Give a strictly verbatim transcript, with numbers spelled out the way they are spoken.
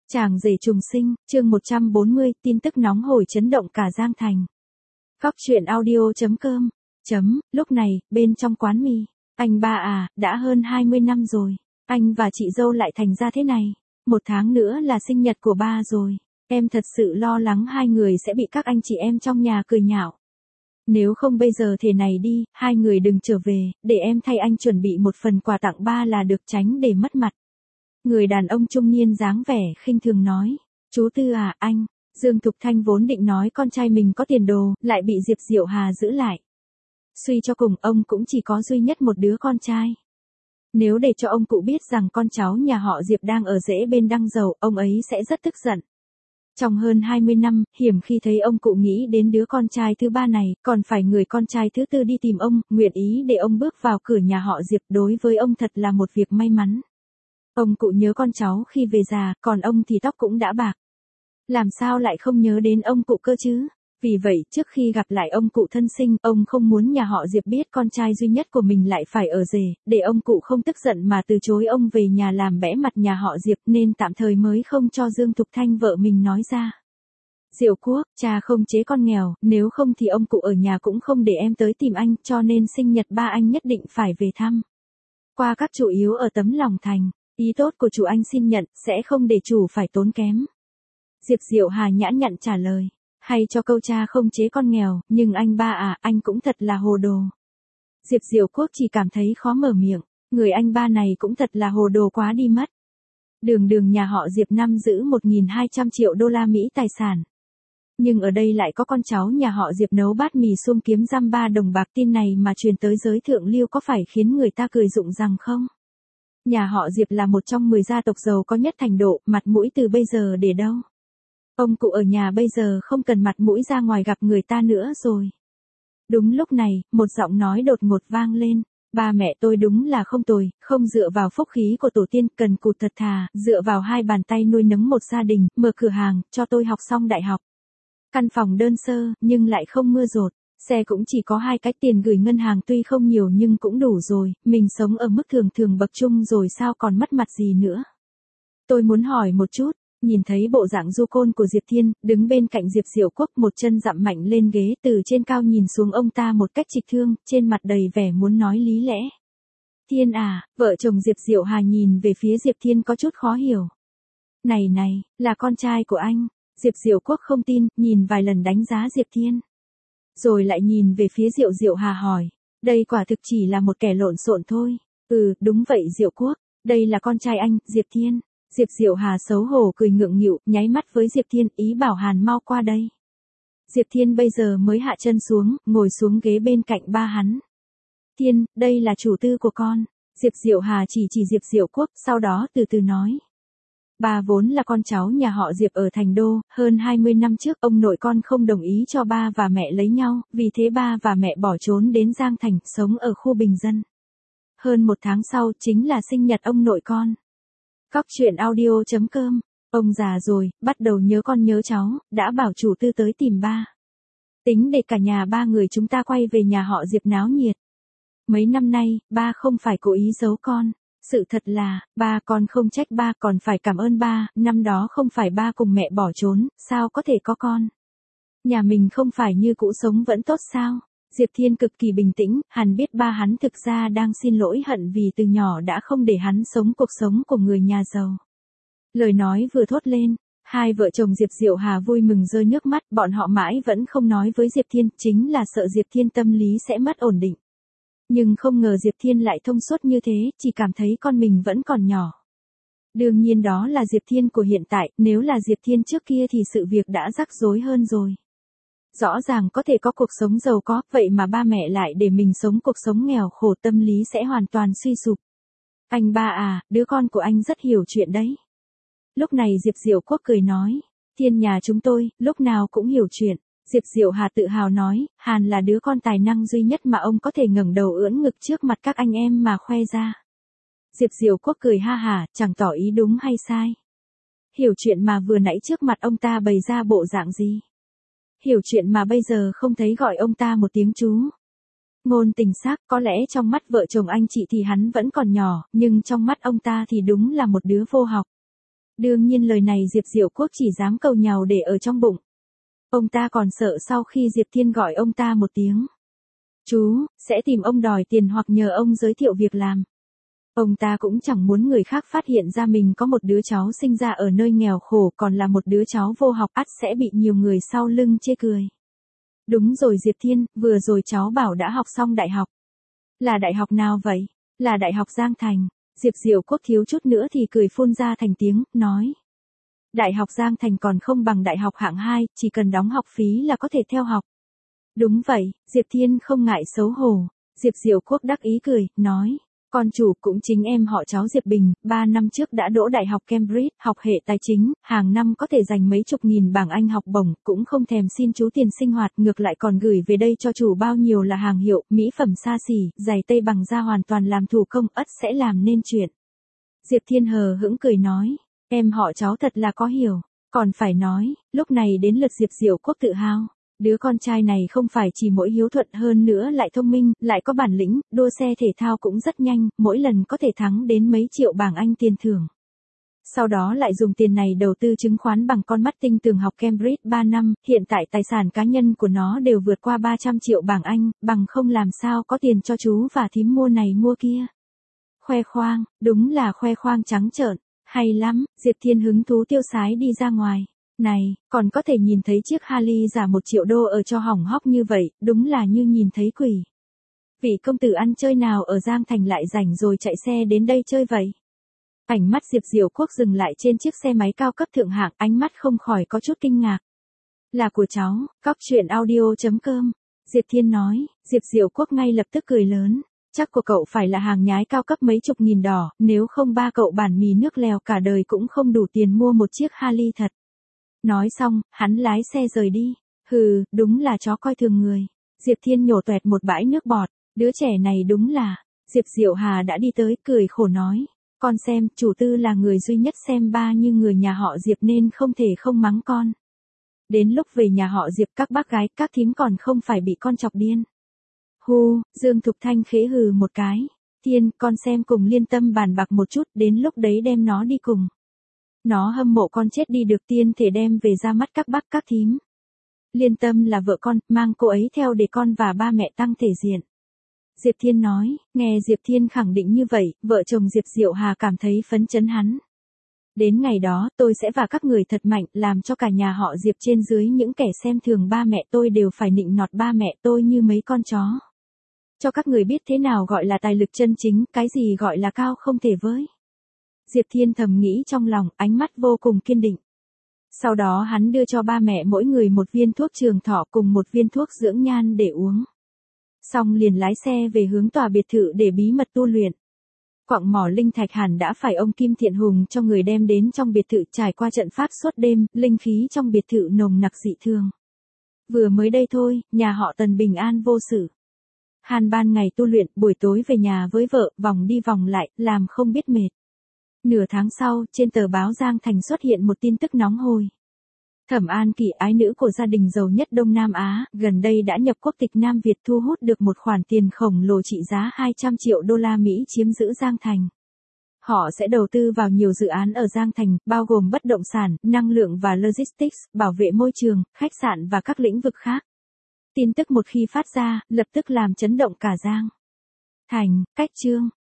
Chàng rể trùng sinh, chương một trăm bốn mươi, tin tức nóng hổi chấn động cả Giang Thành. Góc truyện audio chấm com. Chấm, lúc này, bên trong quán mì, anh ba à, đã hơn hai mươi năm rồi, anh và chị dâu lại thành ra thế này, một tháng nữa là sinh nhật của ba rồi, em thật sự lo lắng hai người sẽ bị các anh chị em trong nhà cười nhạo. Nếu không bây giờ thế này đi, hai người đừng trở về, để em thay anh chuẩn bị một phần quà tặng ba là được, tránh để mất mặt. Người đàn ông trung niên dáng vẻ khinh thường nói, chú Tư à, anh, Dương Thục Thanh vốn định nói con trai mình có tiền đồ, lại bị Diệp Diệu Hà giữ lại. Suy cho cùng ông cũng chỉ có duy nhất một đứa con trai. Nếu để cho ông cụ biết rằng con cháu nhà họ Diệp đang ở rễ bên đăng dầu, ông ấy sẽ rất tức giận. Trong hơn hai mươi năm, hiểm khi thấy ông cụ nghĩ đến đứa con trai thứ ba này, còn phải người con trai thứ tư đi tìm ông, nguyện ý để ông bước vào cửa nhà họ Diệp, đối với ông thật là một việc may mắn. Ông cụ nhớ con cháu khi về già, còn ông thì tóc cũng đã bạc. Làm sao lại không nhớ đến ông cụ cơ chứ? Vì vậy, trước khi gặp lại ông cụ thân sinh, ông không muốn nhà họ Diệp biết con trai duy nhất của mình lại phải ở rể, để ông cụ không tức giận mà từ chối ông về nhà làm bẽ mặt nhà họ Diệp, nên tạm thời mới không cho Dương Thục Thanh vợ mình nói ra. Diệu Quốc, cha không chế con nghèo, nếu không thì ông cụ ở nhà cũng không để em tới tìm anh, cho nên sinh nhật ba anh nhất định phải về thăm. Qua các chủ yếu ở tấm lòng thành. Ý tốt của chủ anh xin nhận, sẽ không để chủ phải tốn kém. Diệp Diệu Hà nhã nhặn trả lời, hay cho câu cha không chế con nghèo, nhưng anh ba à, anh cũng thật là hồ đồ. Diệp Diệu Quốc chỉ cảm thấy khó mở miệng, người anh ba này cũng thật là hồ đồ quá đi mất. Đường đường nhà họ Diệp năm giữ một nghìn hai trăm triệu đô la Mỹ tài sản. Nhưng ở đây lại có con cháu nhà họ Diệp nấu bát mì xung kiếm răm ba đồng bạc, tin này mà truyền tới giới thượng lưu có phải khiến người ta cười rụng răng không? Nhà họ Diệp là một trong mười gia tộc giàu có nhất thành độ, mặt mũi từ bây giờ để đâu? Ông cụ ở nhà bây giờ không cần mặt mũi ra ngoài gặp người ta nữa rồi. Đúng lúc này, một giọng nói đột ngột vang lên, ba mẹ tôi đúng là không tồi, không dựa vào phúc khí của tổ tiên, cần cù thật thà, dựa vào hai bàn tay nuôi nấng một gia đình, mở cửa hàng, cho tôi học xong đại học. Căn phòng đơn sơ, nhưng lại không mưa dột. Xe cũng chỉ có hai cái, tiền gửi ngân hàng tuy không nhiều nhưng cũng đủ rồi, mình sống ở mức thường thường bậc trung rồi sao còn mất mặt gì nữa. Tôi muốn hỏi một chút, nhìn thấy bộ dạng du côn của Diệp Thiên, đứng bên cạnh Diệp Diệu Quốc, một chân dặm mạnh lên ghế, từ trên cao nhìn xuống ông ta một cách trịch thương, trên mặt đầy vẻ muốn nói lý lẽ. Thiên à, vợ chồng Diệp Diệu Hà nhìn về phía Diệp Thiên có chút khó hiểu. Này này, là con trai của anh. Diệp Diệu Quốc không tin, nhìn vài lần đánh giá Diệp Thiên. Rồi lại nhìn về phía Diệu Diệu Hà hỏi, đây quả thực chỉ là một kẻ lộn xộn thôi. Ừ, đúng vậy Diệu Quốc, đây là con trai anh, Diệp Thiên. Diệp Diệu Hà xấu hổ cười ngượng nghịu, nháy mắt với Diệp Thiên, ý bảo Hàn mau qua đây. Diệp Thiên bây giờ mới hạ chân xuống, ngồi xuống ghế bên cạnh ba hắn. Thiên, đây là chủ tư của con. Diệp Diệu Hà chỉ chỉ Diệp Diệu Quốc, sau đó từ từ nói. Ba vốn là con cháu nhà họ Diệp ở Thành Đô, hơn hai mươi năm trước ông nội con không đồng ý cho ba và mẹ lấy nhau, vì thế ba và mẹ bỏ trốn đến Giang Thành, sống ở khu bình dân. Hơn một tháng sau chính là sinh nhật ông nội con. Góc truyện audio chấm com, ông già rồi, bắt đầu nhớ con nhớ cháu, đã bảo chủ tư tới tìm ba. Tính để cả nhà ba người chúng ta quay về nhà họ Diệp náo nhiệt. Mấy năm nay, ba không phải cố ý giấu con. Sự thật là, ba con không trách ba, còn phải cảm ơn ba, năm đó không phải ba cùng mẹ bỏ trốn, sao có thể có con. Nhà mình không phải như cũ sống vẫn tốt sao. Diệp Thiên cực kỳ bình tĩnh, hắn biết ba hắn thực ra đang xin lỗi hận vì từ nhỏ đã không để hắn sống cuộc sống của người nhà giàu. Lời nói vừa thốt lên, hai vợ chồng Diệp Diệu Hà vui mừng rơi nước mắt, bọn họ mãi vẫn không nói với Diệp Thiên, chính là sợ Diệp Thiên tâm lý sẽ mất ổn định. Nhưng không ngờ Diệp Thiên lại thông suốt như thế, chỉ cảm thấy con mình vẫn còn nhỏ. Đương nhiên đó là Diệp Thiên của hiện tại, nếu là Diệp Thiên trước kia thì sự việc đã rắc rối hơn rồi. Rõ ràng có thể có cuộc sống giàu có, vậy mà ba mẹ lại để mình sống cuộc sống nghèo khổ, tâm lý sẽ hoàn toàn suy sụp. Anh ba à, đứa con của anh rất hiểu chuyện đấy. Lúc này Diệp Diệu Quốc cười nói, Thiên nhà chúng tôi, lúc nào cũng hiểu chuyện. Diệp Diệu Hà tự hào nói, Hàn là đứa con tài năng duy nhất mà ông có thể ngẩng đầu ưỡn ngực trước mặt các anh em mà khoe ra. Diệp Diệu Quốc cười ha hả, chẳng tỏ ý đúng hay sai. Hiểu chuyện mà vừa nãy trước mặt ông ta bày ra bộ dạng gì? Hiểu chuyện mà bây giờ không thấy gọi ông ta một tiếng chú. Ngôn tình xác, có lẽ trong mắt vợ chồng anh chị thì hắn vẫn còn nhỏ, nhưng trong mắt ông ta thì đúng là một đứa vô học. Đương nhiên lời này Diệp Diệu Quốc chỉ dám cầu nhàu để ở trong bụng. Ông ta còn sợ sau khi Diệp Thiên gọi ông ta một tiếng chú, sẽ tìm ông đòi tiền hoặc nhờ ông giới thiệu việc làm. Ông ta cũng chẳng muốn người khác phát hiện ra mình có một đứa cháu sinh ra ở nơi nghèo khổ còn là một đứa cháu vô học ắt sẽ bị nhiều người sau lưng chê cười. Đúng rồi Diệp Thiên, vừa rồi cháu bảo đã học xong đại học. Là đại học nào vậy? Là đại học Giang Thành. Diệp Diệu Quốc thiếu chút nữa thì cười phun ra thành tiếng, nói. Đại học Giang Thành còn không bằng đại học hạng hai, chỉ cần đóng học phí là có thể theo học. Đúng vậy, Diệp Thiên không ngại xấu hổ. Diệp Diệu Quốc đắc ý cười, nói. Con chủ cũng chính em họ cháu Diệp Bình, ba năm trước đã đỗ đại học Cambridge, học hệ tài chính, hàng năm có thể dành mấy chục nghìn bảng Anh học bổng, cũng không thèm xin chú tiền sinh hoạt, ngược lại còn gửi về đây cho chủ bao nhiêu là hàng hiệu, mỹ phẩm xa xỉ, giày tây bằng da hoàn toàn làm thủ công, ắt sẽ làm nên chuyện. Diệp Thiên hờ hững cười nói, em họ cháu thật là có hiểu, còn phải nói, lúc này đến lượt Diệp Diệu Quốc tự hào. Đứa con trai này không phải chỉ mỗi hiếu thuận hơn nữa lại thông minh, lại có bản lĩnh, đua xe thể thao cũng rất nhanh, mỗi lần có thể thắng đến mấy triệu bảng Anh tiền thưởng. Sau đó lại dùng tiền này đầu tư chứng khoán bằng con mắt tinh tường học Cambridge ba năm, hiện tại tài sản cá nhân của nó đều vượt qua ba trăm triệu bảng Anh, bằng không làm sao có tiền cho chú và thím mua này mua kia. Khoe khoang, đúng là khoe khoang trắng trợn, hay lắm, Diệp Thiên hứng thú tiêu sái đi ra ngoài. Này, còn có thể nhìn thấy chiếc Harley giả một triệu đô ở cho hỏng hóc như vậy, đúng là như nhìn thấy quỷ. Vị công tử ăn chơi nào ở Giang Thành lại rảnh rồi chạy xe đến đây chơi vậy? Ánh mắt Diệp Diệu Quốc dừng lại trên chiếc xe máy cao cấp thượng hạng, ánh mắt không khỏi có chút kinh ngạc. Là của cháu, cóc truyện audio chấm com. Diệp Thiên nói, Diệp Diệu Quốc ngay lập tức cười lớn. Chắc của cậu phải là hàng nhái cao cấp mấy chục nghìn đỏ, nếu không ba cậu bản mì nước lèo cả đời cũng không đủ tiền mua một chiếc Harley thật. Nói xong, hắn lái xe rời đi. Hừ, đúng là chó coi thường người. Diệp Thiên nhổ toẹt một bãi nước bọt. Đứa trẻ này đúng là. Diệp Diệu Hà đã đi tới, cười khổ nói. Con xem, chủ tư là người duy nhất xem ba như người nhà họ Diệp nên không thể không mắng con. Đến lúc về nhà họ Diệp các bác gái, các thím còn không phải bị con chọc điên. Hu, Dương Thục Thanh khế hừ một cái. Thiên, con xem cùng Liên Tâm bàn bạc một chút, đến lúc đấy đem nó đi cùng. Nó hâm mộ con chết đi được tiên thể đem về ra mắt các bác các thím. Liên Tâm là vợ con, mang cô ấy theo để con và ba mẹ tăng thể diện. Diệp Thiên nói, nghe Diệp Thiên khẳng định như vậy, vợ chồng Diệp Diệu Hà cảm thấy phấn chấn hắn. Đến ngày đó, tôi sẽ và các người thật mạnh, làm cho cả nhà họ Diệp trên dưới những kẻ xem thường ba mẹ tôi đều phải nịnh nọt ba mẹ tôi như mấy con chó. Cho các người biết thế nào gọi là tài lực chân chính, cái gì gọi là cao không thể với. Diệp Thiên thầm nghĩ trong lòng, ánh mắt vô cùng kiên định. Sau đó hắn đưa cho ba mẹ mỗi người một viên thuốc trường thọ cùng một viên thuốc dưỡng nhan để uống. Xong liền lái xe về hướng tòa biệt thự để bí mật tu luyện. Quặng mỏ linh thạch hẳn đã phải ông Kim Thiện Hùng cho người đem đến trong biệt thự, trải qua trận pháp suốt đêm, linh khí trong biệt thự nồng nặc dị thường. Vừa mới đây thôi, nhà họ Tần bình an vô sự. Hàn ban ngày tu luyện, buổi tối về nhà với vợ, vòng đi vòng lại, làm không biết mệt. Nửa tháng sau, trên tờ báo Giang Thành xuất hiện một tin tức nóng hổi. Thẩm An Kỳ, ái nữ của gia đình giàu nhất Đông Nam Á, gần đây đã nhập quốc tịch Nam Việt, thu hút được một khoản tiền khổng lồ trị giá hai trăm triệu đô la Mỹ chiếm giữ Giang Thành. Họ sẽ đầu tư vào nhiều dự án ở Giang Thành, bao gồm bất động sản, năng lượng và logistics, bảo vệ môi trường, khách sạn và các lĩnh vực khác. Tin tức một khi phát ra, lập tức làm chấn động cả Giang Thành. Cách chương